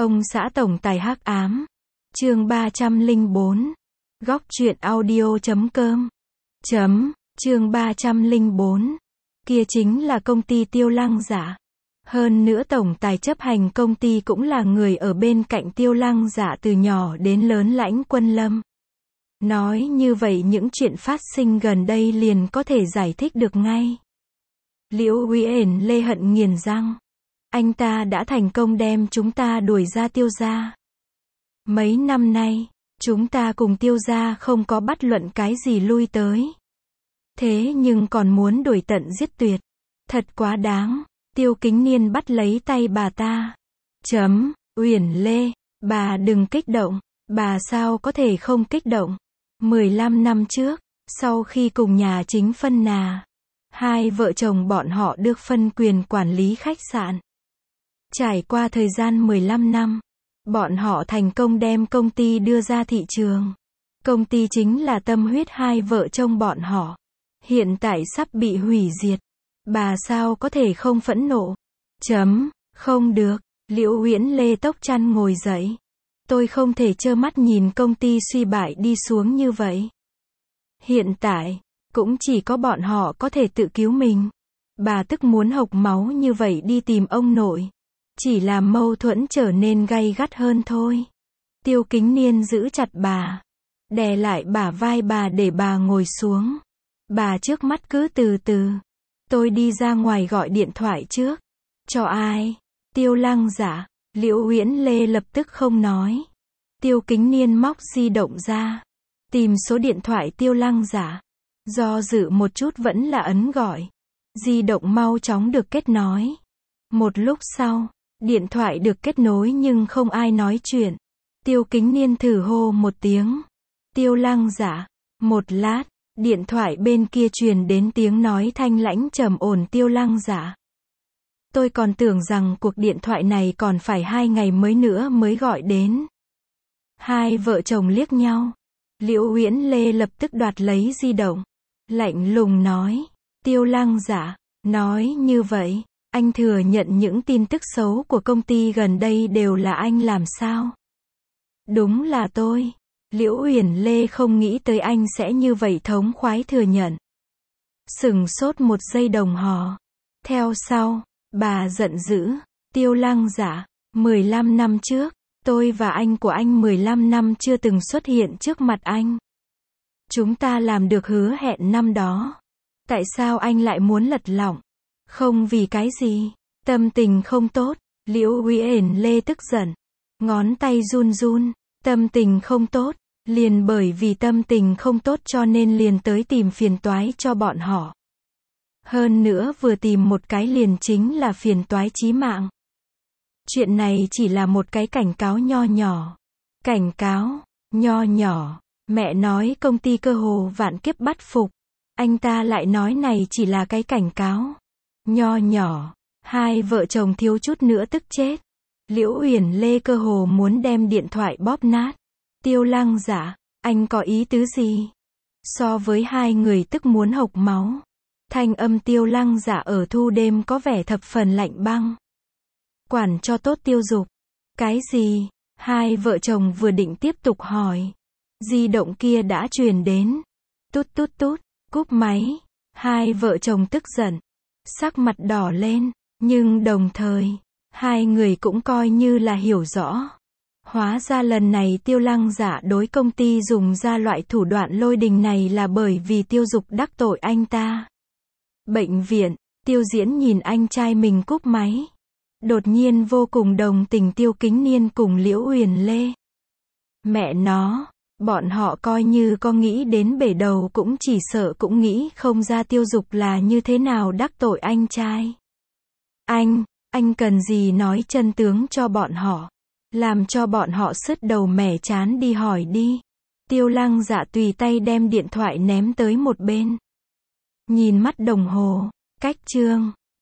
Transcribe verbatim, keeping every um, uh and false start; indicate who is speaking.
Speaker 1: Ông xã tổng tài hắc ám. Chương ba trăm lẻ bốn. Góc truyện audio chấm com. Chấm, chương ba trăm lẻ bốn. Kia chính là công ty Tiêu Lăng Dạ. Hơn nữa tổng tài chấp hành công ty cũng là người ở bên cạnh Tiêu Lăng Dạ từ nhỏ đến lớn Lãnh Quân Lâm. Nói như vậy những chuyện phát sinh gần đây liền có thể giải thích được ngay. Liễu Uyển Lê hận nghiền răng. Anh ta đã thành công đem chúng ta đuổi ra Tiêu gia. Mấy năm nay, chúng ta cùng Tiêu gia không có bất luận cái gì lui tới. Thế nhưng còn muốn đuổi tận giết tuyệt. Thật quá đáng. Tiêu Kính Niên bắt lấy tay bà ta. Chấm, Uyển Lê, bà đừng kích động. Bà sao có thể không kích động. mười lăm năm trước, sau khi cùng nhà chính phân nà, hai vợ chồng bọn họ được phân quyền quản lý khách sạn. Trải qua thời gian mười lăm năm, bọn họ thành công đem công ty đưa ra thị trường. Công ty chính là tâm huyết hai vợ chồng bọn họ. Hiện tại sắp bị hủy diệt. Bà sao có thể không phẫn nộ? Chấm, không được. Liễu Uyển Lê tốc chăn ngồi dậy. Tôi không thể trơ mắt nhìn công ty suy bại đi xuống như vậy. Hiện tại, cũng chỉ có bọn họ có thể tự cứu mình. Bà tức muốn hộc máu như vậy đi tìm ông nội. Chỉ làm mâu thuẫn trở nên gay gắt hơn thôi. Tiêu Kính Niên giữ chặt bà. Đè lại bả vai bà để bà ngồi xuống. Bà trước mắt cứ từ từ. Tôi đi ra ngoài gọi điện thoại trước. Cho ai? Tiêu Lăng Dạ. Liễu Uyển Lê lập tức không nói. Tiêu Kính Niên móc di động ra. Tìm số điện thoại Tiêu Lăng Dạ. Do dự một chút vẫn là ấn gọi. Di động mau chóng được kết nối. Một lúc sau, điện thoại được kết nối nhưng không ai nói chuyện. Tiêu Kính Niên thử hô một tiếng. Tiêu Lăng Dạ. Một lát, điện thoại bên kia truyền đến tiếng nói thanh lãnh trầm ổn Tiêu Lăng Dạ. Tôi còn tưởng rằng cuộc điện thoại này còn phải hai ngày mới nữa mới gọi đến. Hai vợ chồng liếc nhau. Liễu Uyển Lê lập tức đoạt lấy di động. Lạnh lùng nói. Tiêu Lăng Dạ. Nói như vậy, anh thừa nhận những tin tức xấu của công ty gần đây đều là anh làm sao? Đúng là tôi. Liễu Uyển Lê không nghĩ tới anh sẽ như vậy thống khoái thừa nhận. Sửng sốt một giây đồng hồ. Theo sau, bà giận dữ. Tiêu Lăng Dạ. mười lăm năm trước, tôi và anh của anh mười lăm năm chưa từng xuất hiện trước mặt anh. Chúng ta làm được hứa hẹn năm đó. Tại sao anh lại muốn lật lọng? Không vì cái gì. Tâm tình không tốt. Liễu Uyển Lê tức giận. Ngón tay run run. Tâm tình không tốt. Liền bởi vì tâm tình không tốt cho nên liền tới tìm phiền toái cho bọn họ. Hơn nữa vừa tìm một cái liền chính là phiền toái chí mạng. Chuyện này chỉ là một cái cảnh cáo nho nhỏ. Cảnh cáo, nho nhỏ. Mẹ nói công ty cơ hồ vạn kiếp bắt phục. Anh ta lại nói này chỉ là cái cảnh cáo. Nho nhỏ. Hai vợ chồng thiếu chút nữa tức chết. Liễu Uyển Lê cơ hồ muốn đem điện thoại bóp nát. Tiêu Lăng Dạ, anh có ý tứ gì? So với hai người tức muốn hộc máu. Thanh âm Tiêu Lăng Dạ ở thu đêm có vẻ thập phần lạnh băng. Quản cho tốt Tiêu Dục. Cái gì? Hai vợ chồng vừa định tiếp tục hỏi. Di động kia đã truyền đến. Tút tút tút, cúp máy. Hai vợ chồng tức giận. Sắc mặt đỏ lên. Nhưng đồng thời, hai người cũng coi như là hiểu rõ. Hóa ra lần này Tiêu Lăng Dạ đối công ty dùng ra loại thủ đoạn lôi đình này là bởi vì Tiêu Dục đắc tội anh ta. Bệnh viện, Tiêu Diễn nhìn anh trai mình cúp máy. Đột nhiên vô cùng đồng tình Tiêu Kính Niên cùng Liễu Uyển Lê. Mẹ nó, bọn họ coi như có nghĩ đến bể đầu cũng chỉ sợ cũng nghĩ không ra Tiêu Dục là như thế nào đắc tội anh trai. Anh, anh cần gì nói chân tướng cho bọn họ. Làm cho bọn họ sứt đầu mẻ chán đi hỏi đi. Tiêu Lăng Dạ tùy tay đem điện thoại ném tới một bên. Nhìn mắt đồng hồ. Cách chương.